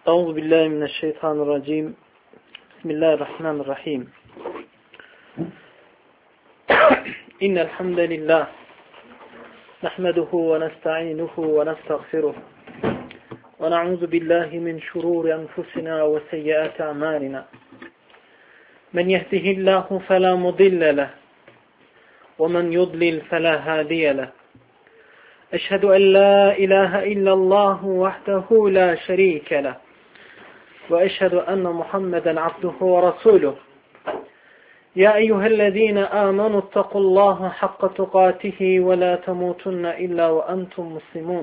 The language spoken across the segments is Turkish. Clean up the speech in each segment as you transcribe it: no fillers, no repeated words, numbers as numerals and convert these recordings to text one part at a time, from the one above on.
Euzu billahi mineşşeytanirracim. Bismillahirrahmanirrahim. İnnel hamdalillah nahmeduhu ve nestainuhu ve nestağfiruh. Ve na'uzu billahi min şururi enfusina ve seyyiati a'malina. Men yehdihillahu fela mudille leh ve men yudlil fela hadiye leh. Eşhedü en la ilahe illallah vahdehu la şerike leh. وأشهد أن محمدا عبده ورسوله يا أيها الذين آمنوا اتقوا الله حق تقاته ولا تموتن إلا وأنتم مسلمون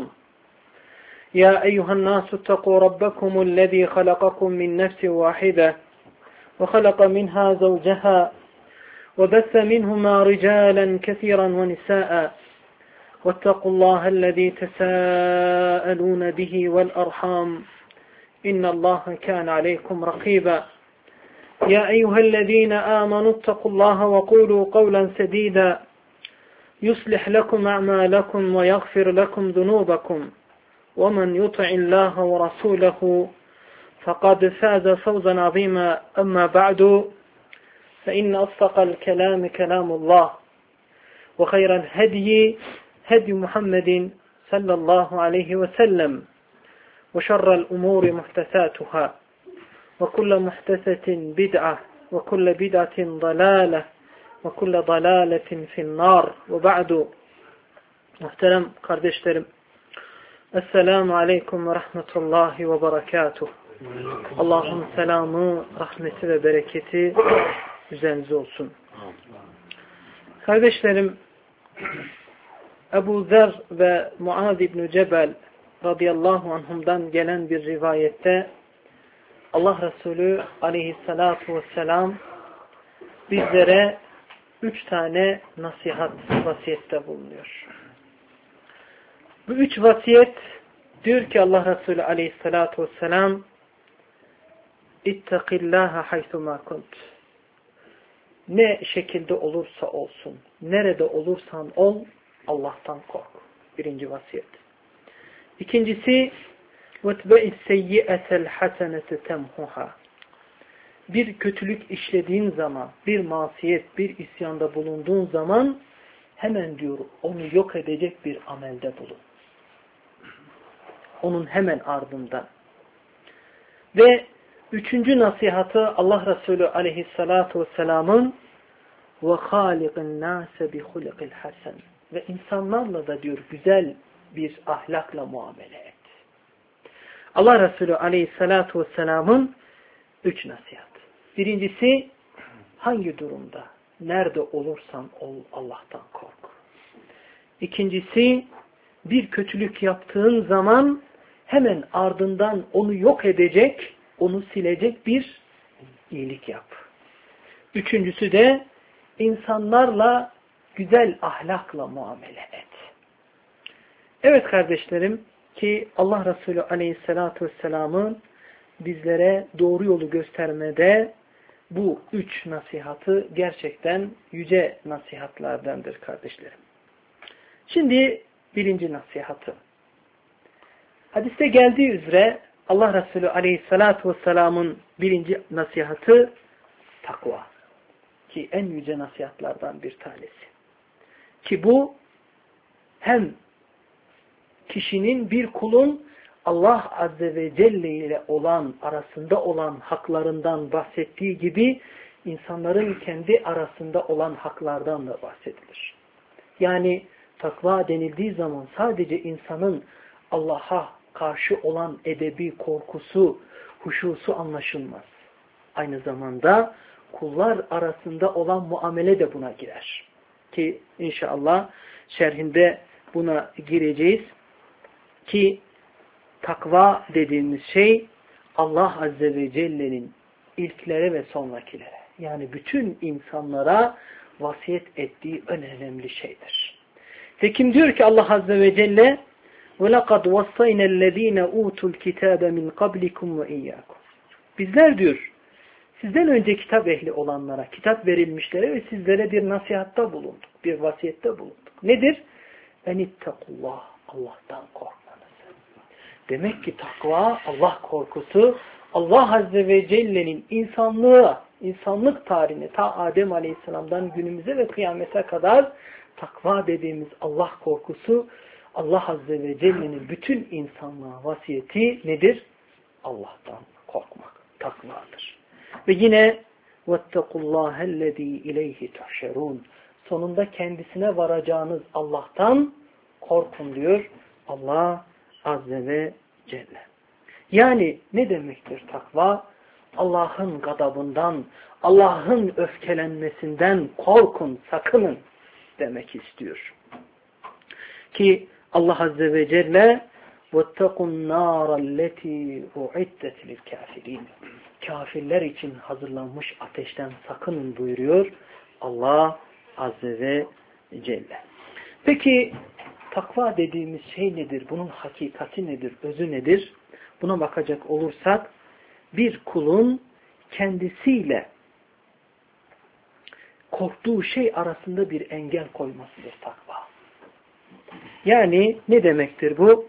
يا أيها الناس اتقوا ربكم الذي خلقكم من نفس واحدة وخلق منها زوجها وبث منهما رجالا كثيرا ونساء واتقوا الله الذي تساءلون به والأرحام إن الله كان عليكم رقيبا يا أيها الذين آمنوا اتقوا الله وقولوا قولا سديدا يصلح لكم أعمالكم ويغفر لكم ذنوبكم ومن يطع الله ورسوله فقد فاز فوزا عظيما أما بعد فإن أصدق الكلام كلام الله وخير الهدي هدي محمد صلى الله عليه وسلم وشر الأمور محدثاتها وكل محدثة بدعة وكل بدعة ضلالة وكل ضلالة في النار وبعد. Muhterem kardeşlerim, Esselamu Aleyküm ve Rahmetullahi ve Berekatuh. Allah'ın selamı, rahmeti ve bereketi üzerinize olsun. Kardeşlerim, Ebu Zer ve Muaz İbn-i Cebel radıyallahu anhumdan gelen bir rivayette Allah Resulü aleyhissalatu vesselam bizlere 3 tane nasihat, vasiyette bulunuyor. Bu 3 vasiyet diyor ki Allah Resulü aleyhissalatu vesselam İttakillâhe haythumâ kunt. Ne şekilde olursa olsun, nerede olursan ol, Allah'tan kork. Birinci vasiyet. İkincisi وَتْبَئِ السَّيِّئَةَ الْحَسَنَةَ تَمْهُهَا. Bir kötülük işlediğin zaman, bir masiyet, bir isyanda bulunduğun zaman hemen diyor onu yok edecek bir amelde bulun. Onun hemen ardından. Ve üçüncü nasihatı Allah Resulü aleyhissalatu vesselamın وَخَالِقِ النَّاسَ بِخُلِقِ الْحَسَنِ. Ve insanlarla da diyor güzel bir ahlakla muamele et. Allah Resulü aleyhissalatu vesselamın 3 nasihat. Birincisi, hangi durumda, nerede olursan ol, Allah'tan kork. İkincisi, bir kötülük yaptığın zaman hemen ardından onu yok edecek, onu silecek bir iyilik yap. Üçüncüsü de insanlarla güzel ahlakla muamele et. Evet kardeşlerim, ki Allah Resulü aleyhissalatu vesselamın bizlere doğru yolu göstermede bu 3 nasihatı gerçekten yüce nasihatlardandır kardeşlerim. Şimdi birinci nasihatı. Hadiste geldiği üzere Allah Resulü aleyhissalatu vesselamın birinci nasihatı takva. Ki en yüce nasihatlardan bir tanesi. Ki bu hem kişinin, bir kulun Allah Azze ve Celle ile olan, arasında olan haklarından bahsettiği gibi insanların kendi arasında olan haklardan da bahsedilir. Yani takva denildiği zaman sadece insanın Allah'a karşı olan edebi, korkusu, huşusu anlaşılmaz. Aynı zamanda kullar arasında olan muamele de buna girer. Ki inşallah şerhinde buna gireceğiz. Ki takva dediğimiz şey Allah Azze ve Celle'nin ilklere ve sonrakilere, yani bütün insanlara vasiyet ettiği önemli şeydir. Tekim diyor ki Allah Azze ve Celle وَلَقَدْ وَصَّيْنَا الَّذ۪ينَ اُوتُوا الْكِتَابَ مِنْ قَبْلِكُمْ وَاِيَّاكُمْ. Bizler diyor, sizden önce kitap ehli olanlara, kitap verilmişlere ve sizlere bir nasihatta bulunduk, bir vasiyette bulunduk. Nedir? اَنِتَّقُوا اللّٰهِ. Allah'tan korkmanız. Demek ki takva, Allah korkusu, Allah Azze ve Celle'nin insanlığa, insanlık tarihine, ta Adem Aleyhisselam'dan günümüze ve kıyamete kadar takva dediğimiz Allah korkusu, Allah Azze ve Celle'nin bütün insanlığa vasiyeti nedir? Allah'tan korkmak, takvadır. Ve yine وَاتَّقُوا اللّٰهَ الَّذ۪ي اِلَيْهِ تُحْشَرُونَ sonunda kendisine varacağınız Allah'tan korkun diyor Allah Azze ve Celle. Yani ne demektir takva? Allah'ın gadabından, Allah'ın öfkelenmesinden korkun, sakının demek istiyor. Ki Allah Azze ve Celle وَاتَّقُوا النَّارَ الَّتِي اُعِدَّتْ لِلْكَافِرِينَ kafirler için hazırlanmış ateşten sakının buyuruyor Allah Azze ve Celle. Peki takva dediğimiz şey nedir? Bunun hakikati nedir? Özü nedir? Buna bakacak olursak bir kulun kendisiyle korktuğu şey arasında bir engel koymasıdır takva. Yani ne demektir bu?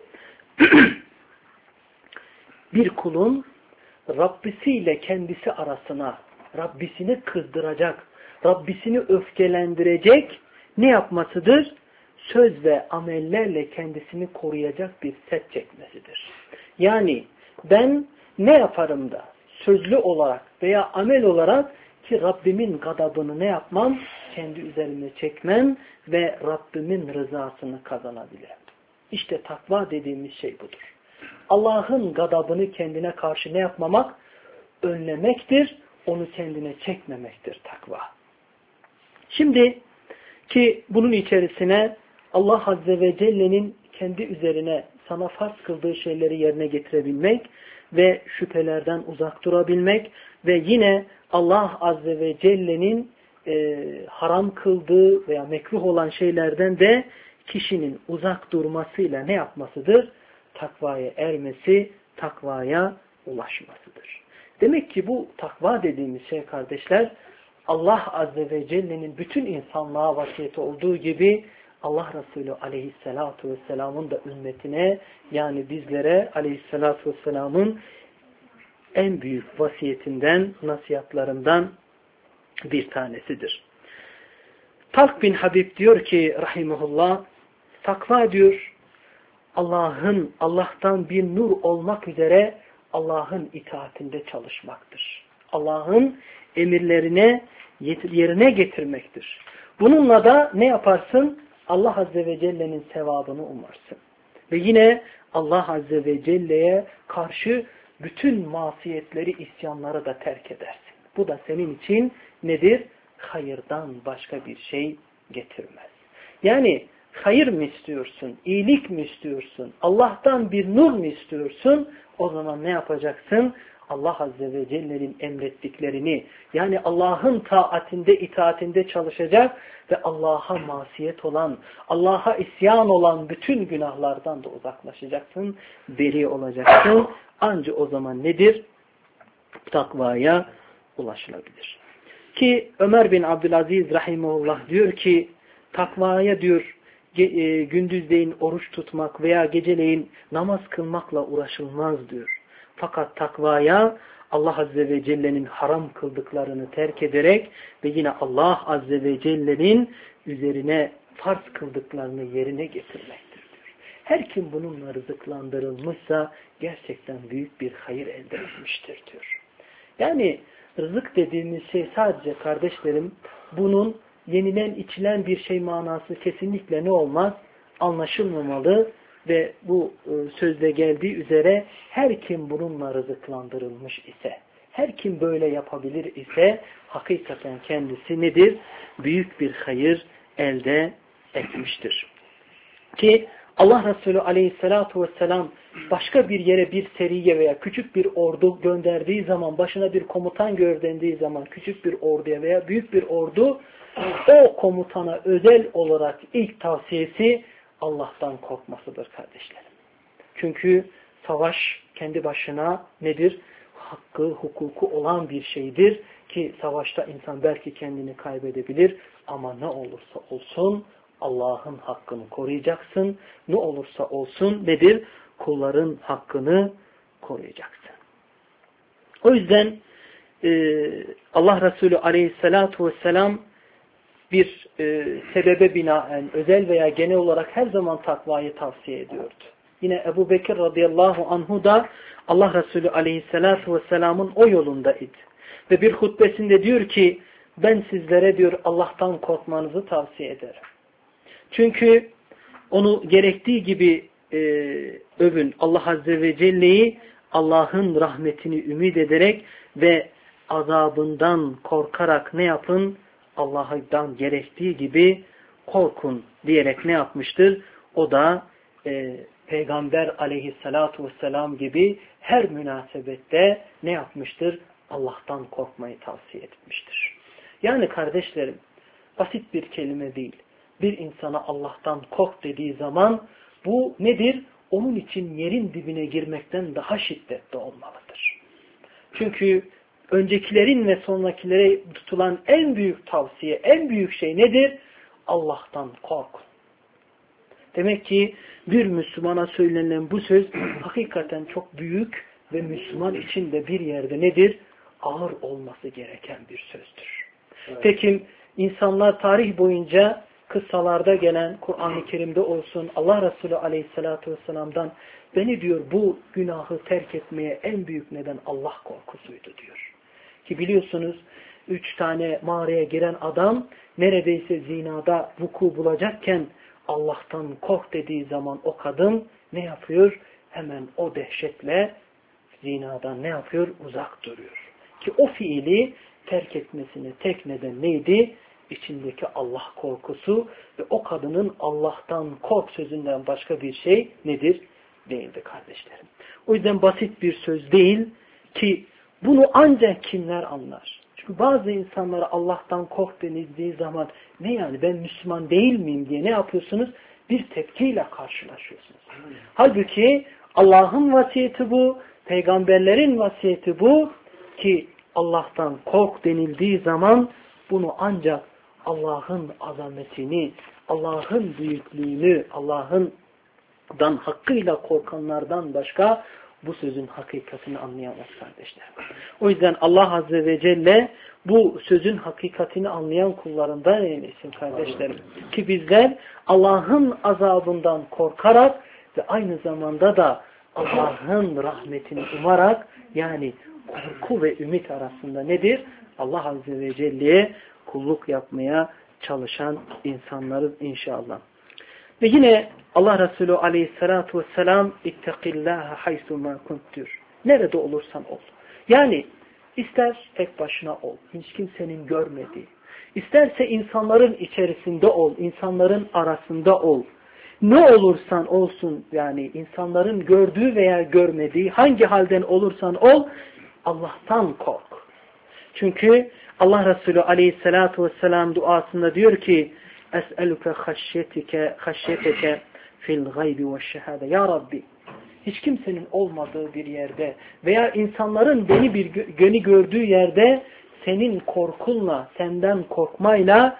Bir kulun Rabbisiyle kendisi arasına, Rabbisini kızdıracak, Rabbisini öfkelendirecek ne yapmasıdır? Söz ve amellerle kendisini koruyacak bir set çekmesidir. Yani ben ne yaparım da sözlü olarak veya amel olarak ki Rabbimin gadabını ne yapmam? Kendi üzerime çekmem ve Rabbimin rızasını kazanabilirim. İşte takva dediğimiz şey budur. Allah'ın gadabını kendine karşı ne yapmamak? Önlemektir. Onu kendine çekmemektir takva. Şimdi ki bunun içerisine Allah Azze ve Celle'nin kendi üzerine sana farz kıldığı şeyleri yerine getirebilmek ve şüphelerden uzak durabilmek ve yine Allah Azze ve Celle'nin haram kıldığı veya mekruh olan şeylerden de kişinin uzak durmasıyla ne yapmasıdır? Takvaya ermesi, takvaya ulaşmasıdır. Demek ki bu takva dediğimiz şey kardeşler, Allah Azze ve Celle'nin bütün insanlığa vasiyeti olduğu gibi Allah Resulü Aleyhisselatü Vesselam'ın da ümmetine yani bizlere Aleyhisselatü Vesselam'ın en büyük vasiyetinden, nasihatlarından bir tanesidir. Talk bin Habib diyor ki rahimahullah, takva diyor Allah'tan bir nur olmak üzere Allah'ın itaatinde çalışmaktır. Allah'ın emirlerine yerine getirmektir. Bununla da ne yaparsın? Allah Azze ve Celle'nin sevabını umarsın. Ve yine Allah Azze ve Celle'ye karşı bütün masiyetleri, isyanları da terk edersin. Bu da senin için nedir? Hayırdan başka bir şey getirmez. Yani hayır mı istiyorsun? İyilik mi istiyorsun? Allah'tan bir nur mu istiyorsun? O zaman ne yapacaksın? Allah Azze ve Celle'nin emrettiklerini yani Allah'ın taatinde, itaatinde çalışacak ve Allah'a masiyet olan, Allah'a isyan olan bütün günahlardan da uzaklaşacaksın, beri olacaksın. Ancak o zaman nedir? Takvaya ulaşılabilir. Ki Ömer bin Abdülaziz rahimahullah diyor ki takvaya diyor gündüzleyin oruç tutmak veya geceleyin namaz kılmakla uğraşılmaz diyor. Fakat takvaya Allah Azze ve Celle'nin haram kıldıklarını terk ederek ve yine Allah Azze ve Celle'nin üzerine farz kıldıklarını yerine getirmektir diyor. Her kim bununla rızıklandırılmışsa gerçekten büyük bir hayır elde etmiştir diyor. Yani rızık dediğimiz şey sadece kardeşlerim bunun yenilen içilen bir şey manası kesinlikle ne olmaz? Anlaşılmamalı ve bu sözde geldiği üzere her kim bununla rızıklandırılmış ise, her kim böyle yapabilir ise hakikaten kendisi nedir? Büyük bir hayır elde etmiştir. Ki Allah Resulü Aleyhisselatü Vesselam başka bir yere bir seriye veya küçük bir ordu gönderdiği zaman, başına bir komutan gönderdiği zaman küçük bir orduya veya büyük bir ordu, o komutana özel olarak ilk tavsiyesi Allah'tan korkmasıdır kardeşlerim. Çünkü savaş kendi başına nedir? Hakkı, hukuku olan bir şeydir ki savaşta insan belki kendini kaybedebilir ama ne olursa olsun Allah'ın hakkını koruyacaksın. Ne olursa olsun nedir? kulların hakkını koruyacaksın. O yüzden Allah Resulü aleyhissalatu vesselam bir sebebe binaen özel veya genel olarak her zaman takvayı tavsiye ediyordu. Yine Ebu Bekir radıyallahu anhu da Allah Resulü aleyhissalatu vesselamın o yolundaydı. Ve bir hutbesinde diyor ki ben sizlere diyor Allah'tan korkmanızı tavsiye ederim. Çünkü onu gerektiği gibi övün. Allah Azze ve Celle'yi Allah'ın rahmetini ümit ederek ve azabından korkarak ne yapın? Allah'tan gerektiği gibi korkun diyerek ne yapmıştır? O da Peygamber aleyhissalatu vesselam gibi her münasebette ne yapmıştır? Allah'tan korkmayı tavsiye etmiştir. Yani kardeşlerim basit bir kelime değil. Bir insana Allah'tan kork dediği zaman bu nedir? Onun için yerin dibine girmekten daha şiddetli olmalıdır. Çünkü öncekilerin ve sonrakilere tutulan en büyük tavsiye, en büyük şey nedir? Allah'tan korkun. Demek ki bir Müslümana söylenen bu söz hakikaten çok büyük ve Müslüman için de bir yerde nedir? Ağır olması gereken bir sözdür. Evet. Peki insanlar tarih boyunca kıssalarda gelen Kur'an-ı Kerim'de olsun Allah Resulü aleyhissalatu vesselam'dan beni diyor bu günahı terk etmeye en büyük neden Allah korkusuydu diyor. Ki biliyorsunuz 3 tane mağaraya giren adam neredeyse zinada vuku bulacakken Allah'tan kork dediği zaman o kadın ne yapıyor? Hemen o dehşetle zinadan ne yapıyor? Uzak duruyor. Ki o fiili terk etmesine tek neden neydi? İçindeki Allah korkusu ve o kadının Allah'tan kork sözünden başka bir şey nedir? Değildi kardeşlerim. O yüzden basit bir söz değil ki bunu ancak kimler anlar? Çünkü bazı insanlara Allah'tan kork denildiği zaman ne yani ben Müslüman değil miyim diye ne yapıyorsunuz? Bir tepkiyle karşılaşıyorsunuz. Halbuki Allah'ın vasiyeti bu, peygamberlerin vasiyeti bu ki Allah'tan kork denildiği zaman bunu ancak Allah'ın azametini, Allah'ın büyüklüğünü, Allah'ından hakkıyla korkanlardan başka bu sözün hakikatini anlayamaz kardeşler. O yüzden Allah Azze ve Celle bu sözün hakikatini anlayan kullarından eylesin kardeşlerim. Ki bizler Allah'ın azabından korkarak ve aynı zamanda da Allah'ın rahmetini umarak yani korku ve ümit arasında nedir? Allah Azze ve Celle'ye kulluk yapmaya çalışan insanlarız inşallah. Ve yine Allah Resulü aleyhissalatu vesselam İttekillâhe haysumâ kuntur. Nerede olursan ol. Yani ister tek başına ol. Hiç kimsenin görmediği. İsterse insanların içerisinde ol. İnsanların arasında ol. Ne olursan olsun yani insanların gördüğü veya görmediği hangi halden olursan ol Allah'tan kork. Çünkü Allah Resulü aleyhissalatu vesselam duasında diyor ki Es'eluke haşyeteke fil gaybi ve şehade. Ya Rabbi hiç kimsenin olmadığı bir yerde veya insanların beni gördüğü yerde senin korkunla, senden korkmayla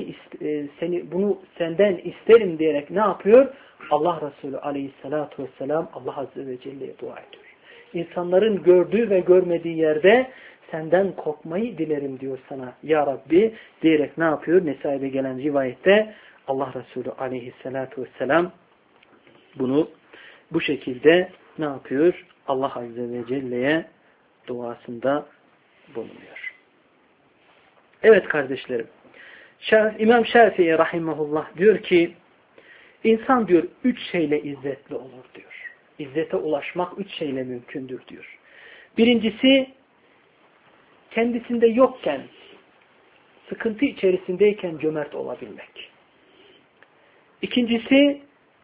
bunu senden isterim diyerek ne yapıyor? Allah Resulü aleyhissalatu vesselam Allah Azze ve Celle'ye dua ediyor. İnsanların gördüğü ve görmediği yerde senden korkmayı dilerim diyor sana ya Rabbi diyerek ne yapıyor? Nesai'de gelen rivayette Allah Resulü aleyhissalatu vesselam bunu bu şekilde ne yapıyor? Allah Azze ve Celle'ye duasında bulunuyor. Evet kardeşlerim. İmam Şafii rahimahullah diyor ki insan diyor 3 şeyle izzetli olur diyor. İzzete ulaşmak 3 şeyle mümkündür diyor. Birincisi kendisinde yokken, sıkıntı içerisindeyken cömert olabilmek. İkincisi,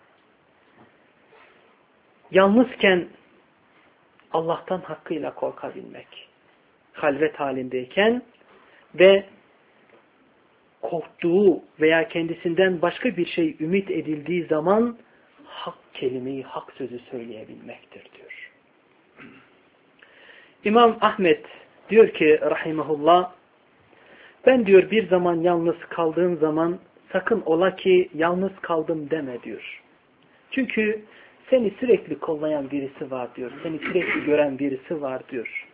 yalnızken Allah'tan hakkıyla korkabilmek. Halvet halindeyken ve korktuğu veya kendisinden başka bir şey ümit edildiği zaman hak kelimeyi, hak sözü söyleyebilmektir diyor. İmam Ahmet diyor ki rahimahullah ben diyor bir zaman yalnız kaldığım zaman sakın ola ki yalnız kaldım deme diyor. Çünkü seni sürekli kollayan birisi var diyor. Seni sürekli gören birisi var diyor.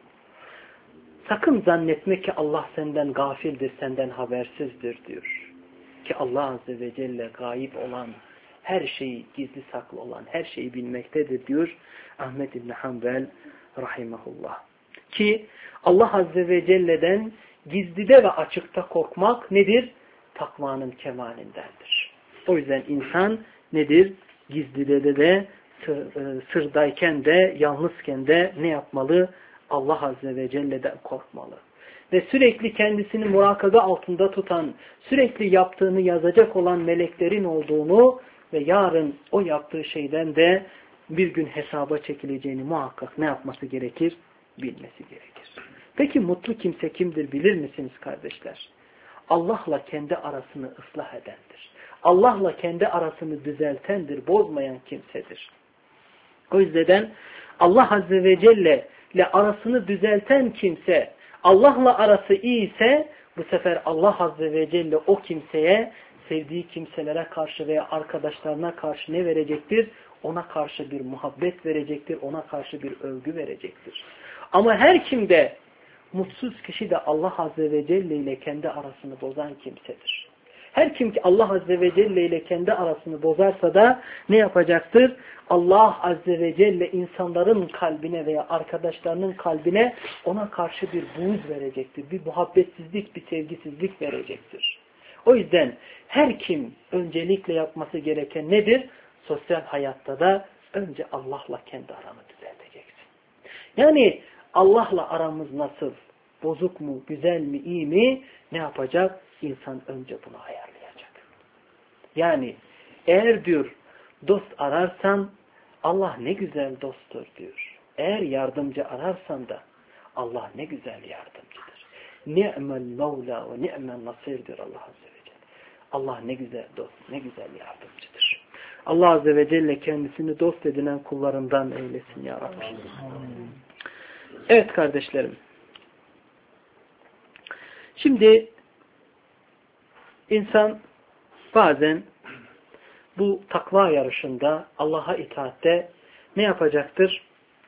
Sakın zannetme ki Allah senden gafildir, senden habersizdir diyor. Ki Allah Azze ve Celle gayip olan, her şeyi gizli saklı olan, her şeyi bilmektedir diyor Ahmed İbni Hanbel rahimahullah. Ki Allah Azze ve Celle'den gizlide ve açıkta korkmak nedir? Takvanın kemalindendir. O yüzden insan nedir? Gizlide de sırdayken de yalnızken de ne yapmalı? Allah Azze ve Celle'den korkmalı. Ve sürekli kendisini murakabe altında tutan, sürekli yaptığını yazacak olan meleklerin olduğunu ve yarın o yaptığı şeyden de bir gün hesaba çekileceğini muhakkak ne yapması gerekir? Bilmesi gerekir. Peki mutlu kimse kimdir bilir misiniz kardeşler? Allah'la kendi arasını ıslah edendir. Allah'la kendi arasını düzeltendir, bozmayan kimsedir. O yüzden Allah Azze ve Celle ile arasını düzelten kimse, Allah'la arası iyi ise bu sefer Allah Azze ve Celle o kimseye sevdiği kimselere karşı veya arkadaşlarına karşı ne verecektir? Ona karşı bir muhabbet verecektir, ona karşı bir övgü verecektir. Ama her kimde mutsuz kişi de Allah Azze ve Celle ile kendi arasını bozan kimsedir. Her kim ki Allah Azze ve Celle ile kendi arasını bozarsa da ne yapacaktır? Allah Azze ve Celle insanların kalbine veya arkadaşlarının kalbine ona karşı bir buğz verecektir. Bir muhabbetsizlik, bir sevgisizlik verecektir. O yüzden her kim öncelikle yapması gereken nedir? Sosyal hayatta da önce Allah'la kendi aranı düzelteceksin. Yani Allah'la aramız nasıl? Bozuk mu, güzel mi, iyi mi? Ne yapacak? İnsan önce bunu ayarlayacak. Yani eğer diyor dost ararsan Allah ne güzel dosttur diyor. Eğer yardımcı ararsan da Allah ne güzel yardımcıdır. Ni'mel mevla ve ni'mel nasirdir Allah Azze ve Celle. Allah ne güzel dost, ne güzel yardımcıdır. Allah Azze ve Celle kendisini dost edinen kullarından eylesin ya Rabbi. Evet kardeşlerim. Şimdi insan bazen bu takva yarışında Allah'a itaatte ne yapacaktır?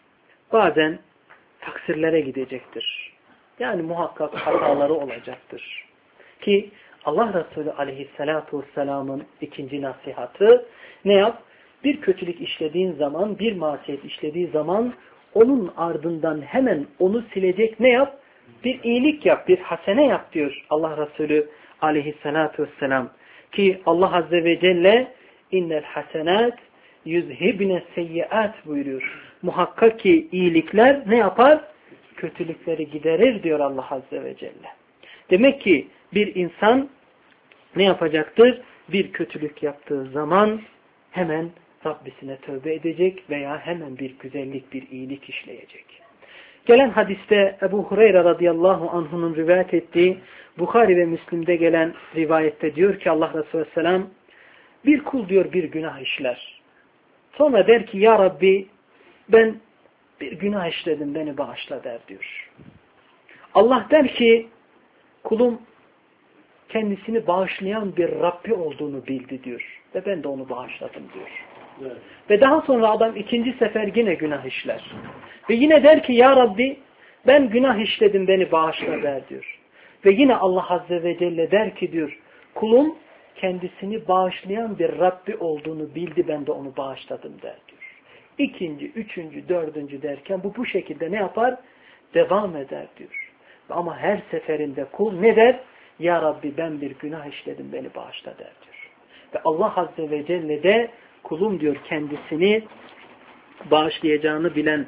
Bazen taksirlere gidecektir. Yani muhakkak hataları olacaktır. Ki Allah Resulü aleyhissalatu vesselamın ikinci nasihatı ne yap? Bir kötülük işlediğin zaman, bir masiyet işlediği zaman onun ardından hemen onu silecek ne yap? Bir iyilik yap, bir hasene yap diyor Allah Resulü aleyhissalatu vesselam. Ki Allah Azze ve Celle innel hasenat yüzhibne seyyiat buyuruyor. Muhakkak ki iyilikler ne yapar? Kötülükleri giderir diyor Allah Azze ve Celle. Demek ki bir insan ne yapacaktır? Bir kötülük yaptığı zaman hemen Rabbisine tövbe edecek veya hemen bir güzellik, bir iyilik işleyecek. Gelen hadiste Ebu Hureyre radıyallahu anh'unun rivayet ettiği Bukhari ve Müslim'de gelen rivayette diyor ki Allah Resulü Aleyhisselam bir kul diyor bir günah işler. Sonra der ki ya Rabbi ben bir günah işledim beni bağışla der diyor. Allah der ki kulum kendisini bağışlayan bir Rabbi olduğunu bildi diyor. Ve ben de onu bağışladım diyor. Evet. Ve daha sonra adam ikinci sefer yine günah işler. Ve yine der ki ya Rabbi ben günah işledim beni bağışla der diyor. Ve yine Allah Azze ve Celle der ki diyor kulum kendisini bağışlayan bir Rabbi olduğunu bildi ben de onu bağışladım der diyor. İkinci, üçüncü, dördüncü derken bu şekilde ne yapar? Devam eder diyor. Ama her seferinde kul ne der? Ya Rabbi ben bir günah işledim beni bağışla der diyor. Ve Allah Azze ve Celle de kulum diyor kendisini bağışlayacağını bilen,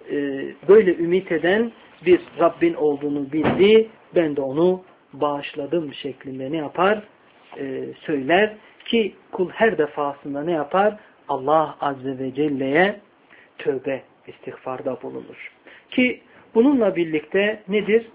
böyle ümit eden bir Rabbin olduğunu bildi. Ben de onu bağışladım şeklinde ne yapar? Söyler ki kul her defasında ne yapar? Allah Azze ve Celle'ye tövbe, istiğfarda bulunur. Ki bununla birlikte nedir?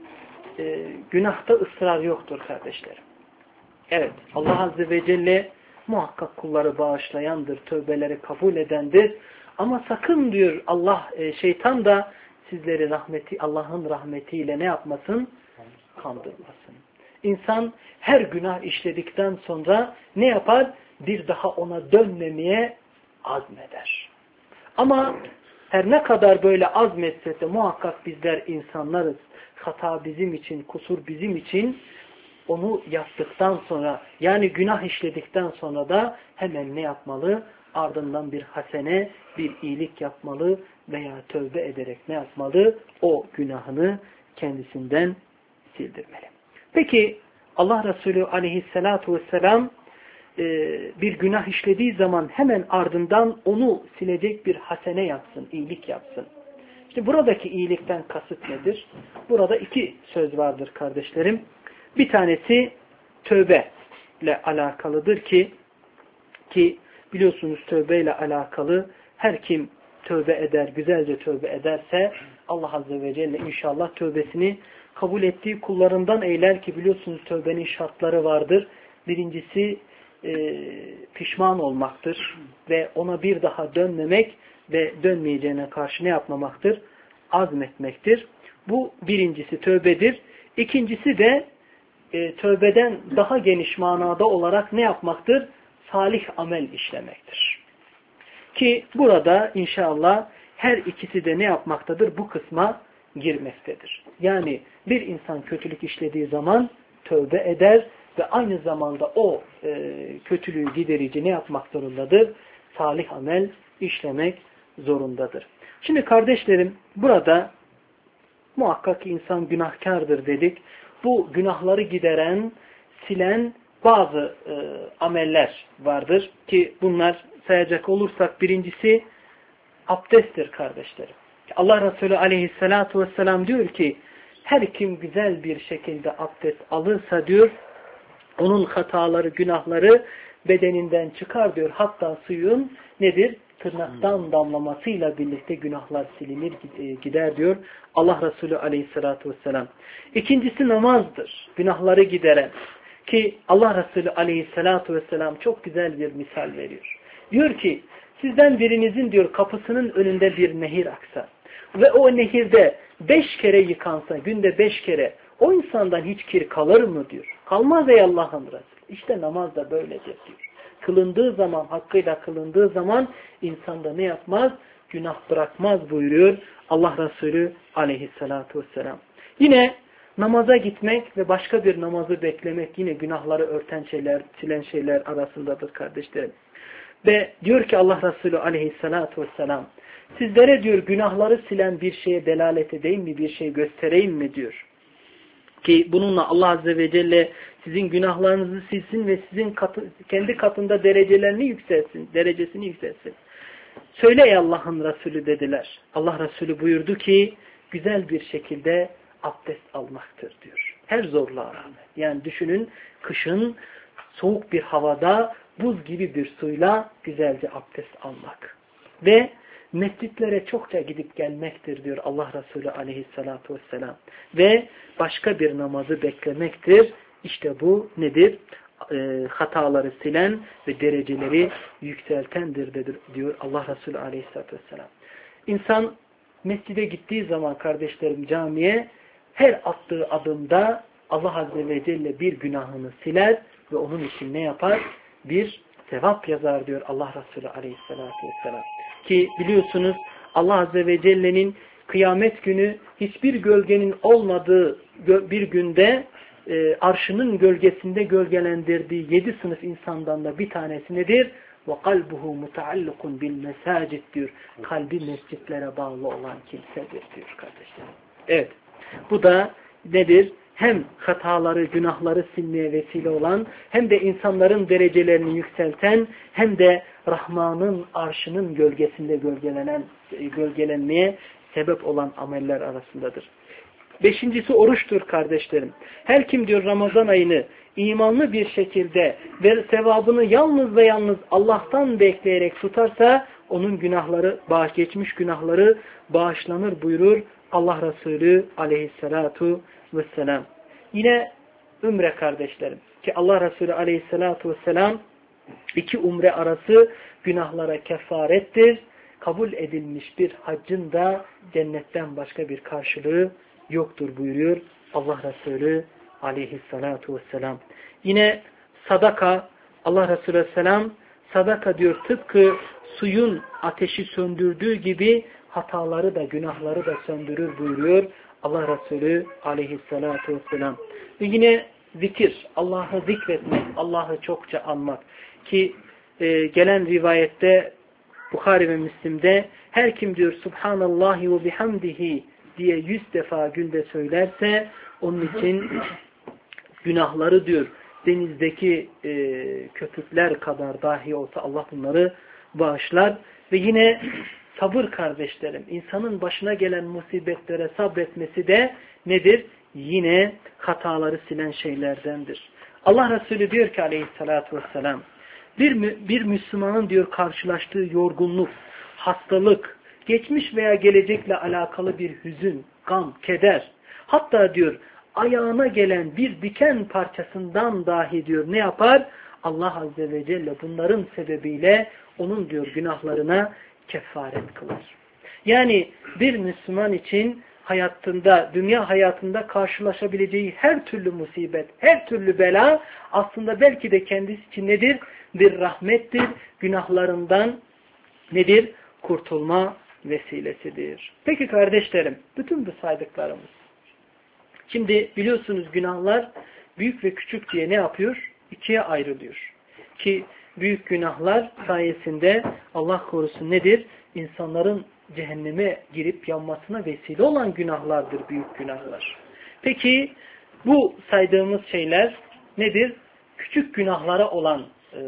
Günahta ısrar yoktur kardeşlerim. Evet, Allah Azze ve Celle muhakkak kulları bağışlayandır, tövbeleri kabul edendir. Ama sakın diyor Allah, şeytan da sizleri Allah'ın rahmetiyle ne yapmasın? Kandırmasın. İnsan her günah işledikten sonra ne yapar? Bir daha ona dönmemeye azmeder. Ama her ne kadar böyle azmetse de muhakkak bizler insanlarız. Hata bizim için, kusur bizim için. Onu yaptıktan sonra, yani günah işledikten sonra da hemen ne yapmalı? Ardından bir hasene, bir iyilik yapmalı veya tövbe ederek ne yapmalı? O günahını kendisinden sildirmeli. Peki Allah Resulü aleyhissalatu vesselam bir günah işlediği zaman hemen ardından onu silecek bir hasene yapsın, iyilik yapsın. İşte buradaki iyilikten kasıt nedir? Burada iki söz vardır kardeşlerim. Bir tanesi tövbe ile alakalıdır ki biliyorsunuz tövbe ile alakalı her kim tövbe eder, güzelce tövbe ederse Allah Azze ve Celle inşallah tövbesini kabul ettiği kullarından eyler ki biliyorsunuz tövbenin şartları vardır. Birincisi pişman olmaktır ve ona bir daha dönmemek ve dönmeyeceğine karşı ne yapmamaktır? Azmetmektir. Bu birincisi tövbedir. İkincisi de tövbeden daha geniş manada olarak ne yapmaktır? Salih amel işlemektir. Ki burada inşallah her ikisi de ne yapmaktadır? Bu kısma girmektedir. Yani bir insan kötülük işlediği zaman tövbe eder ve aynı zamanda o kötülüğü giderici ne yapmak zorundadır? Salih amel işlemek zorundadır. Şimdi kardeşlerim burada muhakkak insan günahkardır dedik. Bu günahları gideren, silen bazı ameller vardır ki bunlar sayacak olursak birincisi abdesttir kardeşlerim. Allah Resulü aleyhissalatu vesselam diyor ki her kim güzel bir şekilde abdest alırsa diyor onun hataları, günahları bedeninden çıkar diyor. Hatta suyun nedir? Tırnaktan damlamasıyla birlikte günahlar silinir gider diyor Allah Resulü aleyhissalatu vesselam. İkincisi namazdır. Günahları gideren. Ki Allah Resulü aleyhissalatu vesselam çok güzel bir misal veriyor. Diyor ki sizden birinizin diyor kapısının önünde bir nehir aksa ve o nehirde 5 kere yıkansa, günde 5 kere o insandan hiç kir kalır mı diyor. Kalmaz ey Allah'ın Resulü. İşte namaz da böyledir diyor. Kılındığı zaman, hakkıyla kılındığı zaman insanda ne yapmaz? Günah bırakmaz buyuruyor Allah Resulü aleyhissalatu vesselam. Yine namaza gitmek ve başka bir namazı beklemek yine günahları örten şeyler, silen şeyler arasındadır kardeşlerim. Ve diyor ki Allah Resulü aleyhissalatu vesselam sizlere diyor günahları silen bir şeye delalet edeyim mi, bir şey göstereyim mi diyor. Ki bununla Allah Azze ve Celle sizin günahlarınızı silsin ve sizin kendi katında derecelerini yükselsin, derecesini yükselsin. Söyle ey Allah'ın Resulü dediler. Allah Resulü buyurdu ki güzel bir şekilde abdest almaktır diyor. Her zorluğa rağmen. Yani düşünün kışın soğuk bir havada buz gibi bir suyla güzelce abdest almak. Ve mescitlere çokça gidip gelmektir diyor Allah Resulü aleyhissalatu vesselam. Ve başka bir namazı beklemektir. İşte bu nedir? Hataları silen ve dereceleri yükseltendir diyor Allah Resulü aleyhissalatu vesselam. İnsan mescide gittiği zaman kardeşlerim camiye her attığı adımda Allah Azze ve Celle bir günahını siler ve onun için ne yapar? Bir sevap yazar diyor Allah Resulü aleyhissalatu vesselam. Ki biliyorsunuz Allah Azze ve Celle'nin kıyamet günü hiçbir gölgenin olmadığı bir günde arşının gölgesinde gölgelendirdiği 7 sınıf insandan da bir tanesi nedir? وَقَلْبُهُ مُتَعَلِّقٌ بِالْمَسَاجِدِ diyor. Kalbi mescitlere bağlı olan kimsedir diyor kardeşlerim. Evet. Bu da nedir? Hem hataları, günahları silmeye vesile olan, hem de insanların derecelerini yükselten, hem de Rahman'ın arşının gölgesinde gölgelenmeye sebep olan ameller arasındadır. Beşincisi oruçtur kardeşlerim. Her kim diyor Ramazan ayını imanlı bir şekilde ve sevabını yalnız ve yalnız Allah'tan bekleyerek tutarsa onun günahları, geçmiş günahları bağışlanır buyurur Allah Resulü aleyhissalatu vesselam. Yine umre kardeşlerim. Ki Allah Resulü aleyhissalatu vesselam 2 umre arası günahlara kefarettir. Kabul edilmiş bir haccın da cennetten başka bir karşılığı yoktur buyuruyor Allah Resulü aleyhissalatu vesselam. Yine sadaka, Allah Resulü aleyhisselam sadaka diyor tıpkı suyun ateşi söndürdüğü gibi hataları da günahları da söndürür buyuruyor Allah Resulü aleyhissalatu vesselam. Ve yine zikir, Allah'ı zikretmek, Allah'ı çokça anmak. Ki gelen rivayette Bukhari ve Müslim'de her kim diyor Subhanallahi ve bihamdihi diye 100 defa günde söylerse onun için günahları diyor denizdeki köpükler kadar dahi olsa Allah bunları bağışlar. Ve yine sabır kardeşlerim, insanın başına gelen musibetlere sabretmesi de nedir? Yine hataları silen şeylerdendir. Allah Resulü diyor ki aleyhissalatü vesselam, bir Müslümanın diyor karşılaştığı yorgunluk, hastalık, geçmiş veya gelecekle alakalı bir hüzün, gam, keder, hatta diyor ayağına gelen bir diken parçasından dahi diyor ne yapar? Allah Azze ve Celle bunların sebebiyle onun diyor günahlarına kefaret kılar. Yani bir Müslüman için hayatında, dünya hayatında karşılaşabileceği her türlü musibet, her türlü bela aslında belki de kendisi için nedir? Bir rahmettir. Günahlarından nedir? Kurtulma vesilesidir. Peki kardeşlerim, bütün bu saydıklarımız. Şimdi biliyorsunuz günahlar büyük ve küçük diye ne yapıyor? İkiye ayrılıyor. Ki büyük günahlar sayesinde Allah korusun nedir? İnsanların cehenneme girip yanmasına vesile olan günahlardır büyük günahlar. Peki bu saydığımız şeyler nedir? Küçük günahlara olan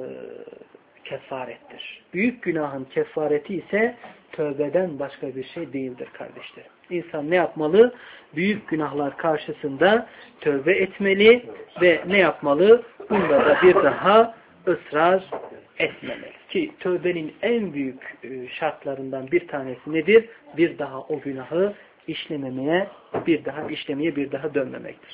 kefarettir. Büyük günahın kefareti ise tövbeden başka bir şey değildir kardeşlerim. İnsan ne yapmalı? Büyük günahlar karşısında tövbe etmeli ve ne yapmalı? Bunda da bir daha ısrar etmemeli. Ki tövbenin en büyük şartlarından bir tanesi nedir? Bir daha o günahı işlememeye, bir daha dönmemektir.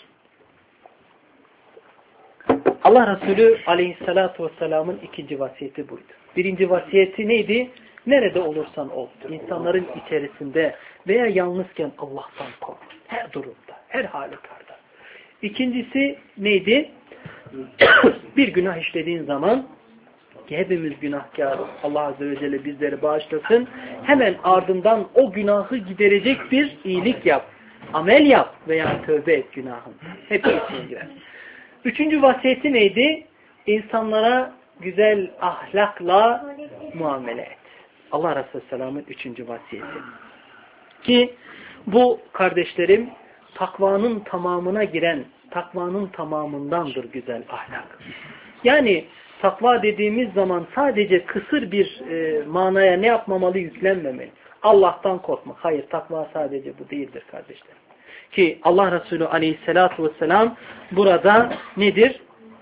Allah Resulü aleyhissalatu vesselamın ikinci vasiyeti buydu. Birinci vasiyeti neydi? Nerede olursan ol, insanların içerisinde veya yalnızken Allah'tan kork. Her durumda, her halükarda. İkincisi neydi? Bir günah işlediğin zaman ki hepimiz günahkârız. Allah Azze ve Celle bizleri bağışlasın. Hemen ardından o günahı giderecek bir iyilik yap. Amel yap veya tövbe et günahın. Hepsi için girer. Üçüncü vasiyeti neydi? İnsanlara güzel ahlakla muamele et. Allah Resulü Selam'ın üçüncü vasiyeti. Ki bu kardeşlerim takvanın tamamına giren, takvanın tamamındandır güzel ahlak. Yani takva dediğimiz zaman sadece kısır bir manaya ne yapmamalı, yüklenmemeli. Allah'tan korkmak. Hayır, takva sadece bu değildir kardeşlerim. Ki Allah Resulü aleyhissalatu vesselam burada nedir?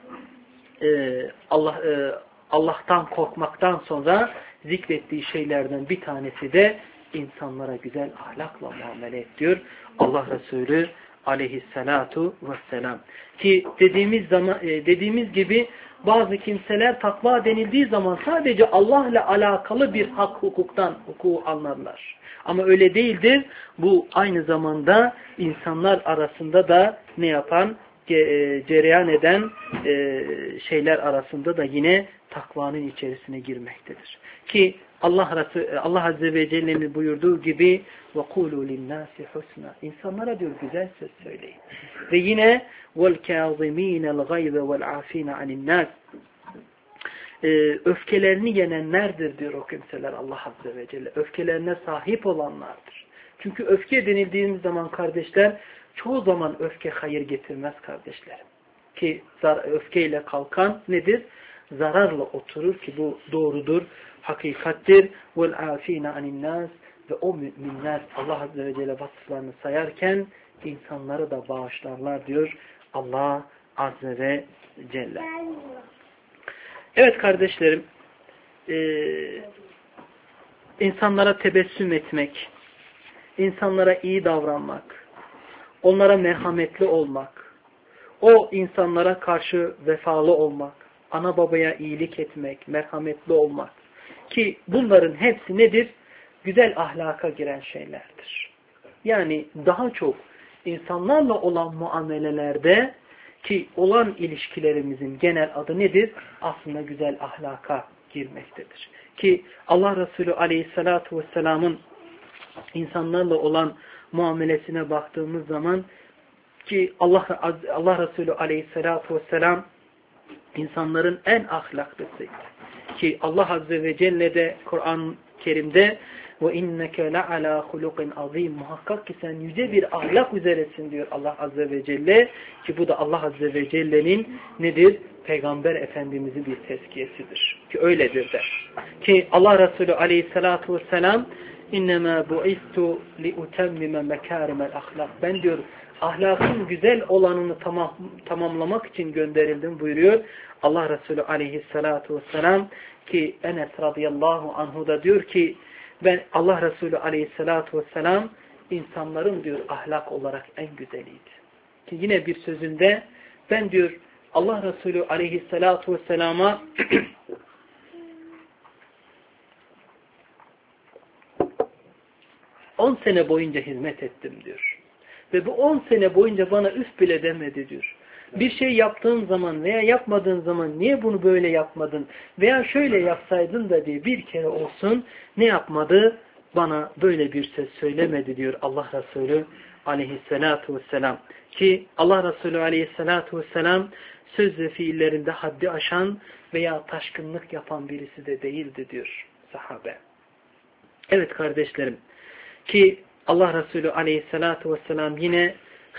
Allah'tan korkmaktan sonra zikrettiği şeylerden bir tanesi de insanlara güzel ahlakla muamele et diyor Allah Resulü aleyhissalatu vesselam. Ki dediğimiz gibi bazı kimseler takva denildiği zaman sadece Allah ile alakalı bir hak hukuku anlarlar. Ama öyle değildir. Bu aynı zamanda insanlar arasında da ne yapan, cereyan eden şeyler arasında da yine takvanın içerisine girmektedir. Ki Allah Azze ve Celle'nin buyurduğu gibi وَقُولُوا لِلنَّاسِ حُسْنًا İnsanlara diyor güzel söz söyleyin. Ve yine وَالْكَاظِم۪ينَ الْغَيْظَ وَالْعَاف۪ينَ عَنِ النَّاسِ öfkelerini yenenlerdir diyor o kimseler Allah Azze ve Celle. Öfkelerine sahip olanlardır. Çünkü öfke denildiğimiz zaman kardeşler çoğu zaman öfke hayır getirmez kardeşlerim. Ki öfkeyle kalkan nedir? Zararla oturur ki bu doğrudur, hakikattir. وَالْعَاف۪ينَ عَنِ النَّاسِ Ve o müminler Allah Azze ve Celle vasıflarını sayarken insanları da bağışlarlar diyor Allah Azze ve Celle. Evet kardeşlerim, insanlara tebessüm etmek, insanlara iyi davranmak, onlara merhametli olmak, o insanlara karşı vefalı olmak, ana babaya iyilik etmek, merhametli olmak ki bunların hepsi nedir? Güzel ahlaka giren şeylerdir. Yani daha çok insanlarla olan muamelelerde ki olan ilişkilerimizin genel adı nedir? Aslında güzel ahlaka girmektedir. Ki Allah Resulü Aleyhisselatü Vesselam'ın insanlarla olan muamelesine baktığımız zaman ki Allah Resulü Aleyhisselatü Vesselam insanların en ahlaklısıydı. Ki Allah Azze ve Celle de Kur'an-ı Kerim'de وَاِنَّكَ لَعَلَى خُلُقٍ azim, muhakkak ki sen yüce bir ahlak üzeresin diyor Allah Azze ve Celle. Ki bu da Allah Azze ve Celle'nin nedir? Peygamber Efendimiz'in bir tezkiyesidir. Ki öyledir de. Ki Allah Resulü Aleyhisselatü Vesselam اِنَّمَا بُعِثْتُ لِاُتَمِّمَ مَكَارِمَ الْاَخْلَقِ, ben diyor ahlakın güzel olanını tamamlamak için gönderildim buyuruyor Allah Resulü Aleyhisselatü Vesselam. Ki Enes radıyallahu anhu da diyor ki ben Allah Resulü Aleyhisselatü Vesselam insanların diyor ahlak olarak en güzeliydi. Ki yine bir sözünde ben diyor Allah Resulü Aleyhisselatü Vesselam'a 10 sene boyunca hizmet ettim diyor. Ve bu 10 sene boyunca bana üf bile demedi diyor. Bir şey yaptığın zaman veya yapmadığın zaman niye bunu böyle yapmadın veya şöyle yapsaydın da diye bir kere olsun ne yapmadı? Bana böyle bir söz söylemedi diyor Allah Resulü Aleyhisselatü Vesselam. Ki Allah Resulü Aleyhisselatü Vesselam söz ve fiillerinde haddi aşan veya taşkınlık yapan birisi de değildi diyor sahabe. Evet kardeşlerim, ki Allah Resulü Aleyhisselatü Vesselam yine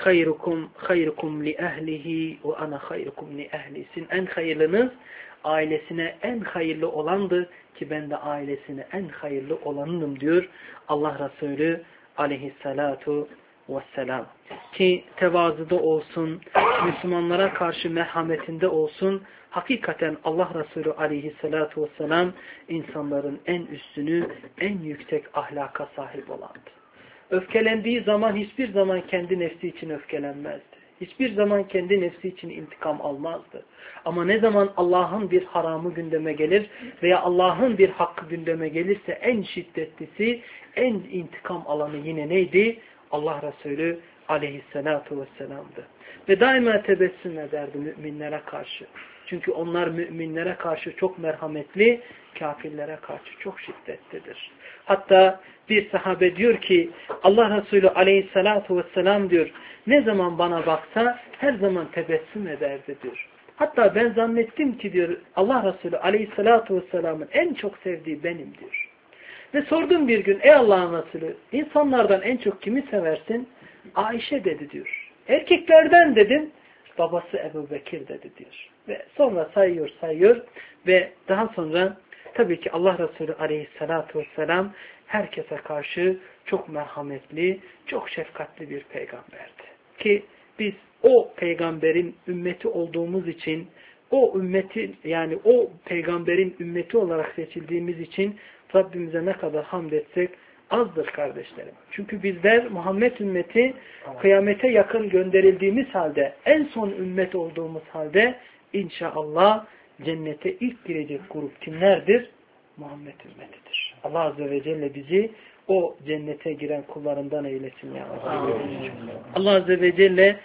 hayrukum li ehlihi ve ana hayrukum li ehli. Sizin en hayırlınız ailesine en hayırlı olandı ki ben de ailesine en hayırlı olanım diyor Allah Resulü Aleyhisselatü Vesselam. Ki tevazuda olsun, Müslümanlara karşı merhametinde olsun, hakikaten Allah Resulü Aleyhisselatü Vesselam insanların en üstünü, en yüksek ahlaka sahip olandı. Öfkelendiği zaman hiçbir zaman kendi nefsi için öfkelenmezdi. Hiçbir zaman kendi nefsi için intikam almazdı. Ama ne zaman Allah'ın bir haramı gündeme gelir veya Allah'ın bir hakkı gündeme gelirse en şiddetlisi, en intikam alanı yine neydi? Allah Resulü Aleyhisselatü Vesselam'dı. Ve daima tebessüm ederdi müminlere karşı. Çünkü onlar müminlere karşı çok merhametli, kafirlere karşı çok şiddetlidir. Hatta bir sahabe diyor ki Allah Resulü Aleyhisselatü Vesselam diyor ne zaman bana baksa her zaman tebessüm ederdi diyor. Hatta ben zannettim ki diyor Allah Resulü Aleyhisselatü Vesselam'ın en çok sevdiği benim diyor. Ve sordum bir gün ey Allah'ın Resulü insanlardan en çok kimi seversin? Ayşe dedi diyor. Erkeklerden dedim babası Ebu Bekir dedi diyor. Ve sonra sayıyor ve daha sonra tabii ki Allah Resulü Aleyhisselatü Vesselam herkese karşı çok merhametli, çok şefkatli bir peygamberdi. Ki biz o peygamberin ümmeti olduğumuz için, o ümmetin yani o peygamberin ümmeti olarak seçildiğimiz için Rabbimize ne kadar hamd etsek azdır kardeşlerim. Çünkü bizler Muhammed ümmeti kıyamete yakın gönderildiğimiz halde, en son ümmet olduğumuz halde inşallah cennete ilk girecek grup kimlerdir? Muhammed ümmetidir. Allah Azze ve Celle bizi o cennete giren kullarından eylesin ya Rabbi. Allah Azze ve Celle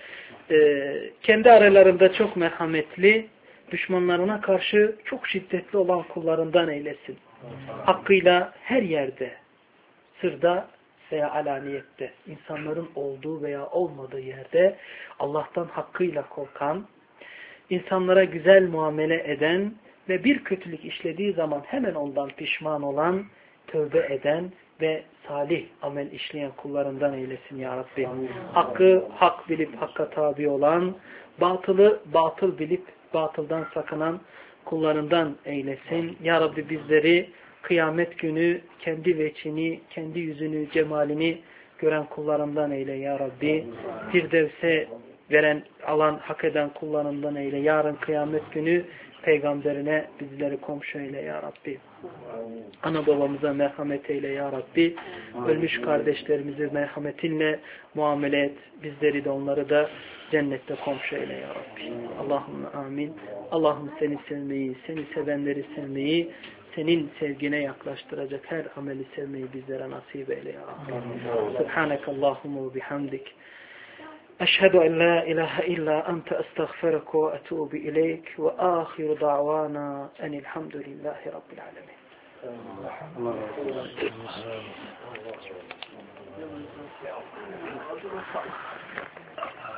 kendi aralarında çok merhametli, düşmanlarına karşı çok şiddetli olan kullarından eylesin. Hakkıyla her yerde, sırda veya alaniyette, insanların olduğu veya olmadığı yerde Allah'tan hakkıyla korkan, insanlara güzel muamele eden ve bir kötülük işlediği zaman hemen ondan pişman olan, tövbe eden ve salih amel işleyen kullarından eylesin ya Rabbi. Hakkı hak bilip hakka tabi olan, batılı batıl bilip batıldan sakınan kullarından eylesin. Ya Rabbi bizleri kıyamet günü kendi veçini, kendi yüzünü, cemalini gören kullarından eyle ya Rabbi. Firdevs'e alan, hak eden kullarından eyle. Yarın kıyamet günü peygamberine bizleri komşu eyle ya Rabbi. Ana babamıza merhamet eyle ya Rabbi. Ölmüş kardeşlerimizi merhametinle muamele et. Bizleri de onları da cennette komşu eyle ya Rabbi. Allahümme amin. Allah'ım seni sevmeyi, seni sevenleri sevmeyi, senin sevgine yaklaştıracak her ameli sevmeyi bizlere nasip eyle ya Rabbi. Subhanakallahumma ve bihamdik. أشهد أن لا إله إلا أنت أستغفرك وأتوب إليك وآخر دعوانا أن الحمد لله رب العالمين. Allah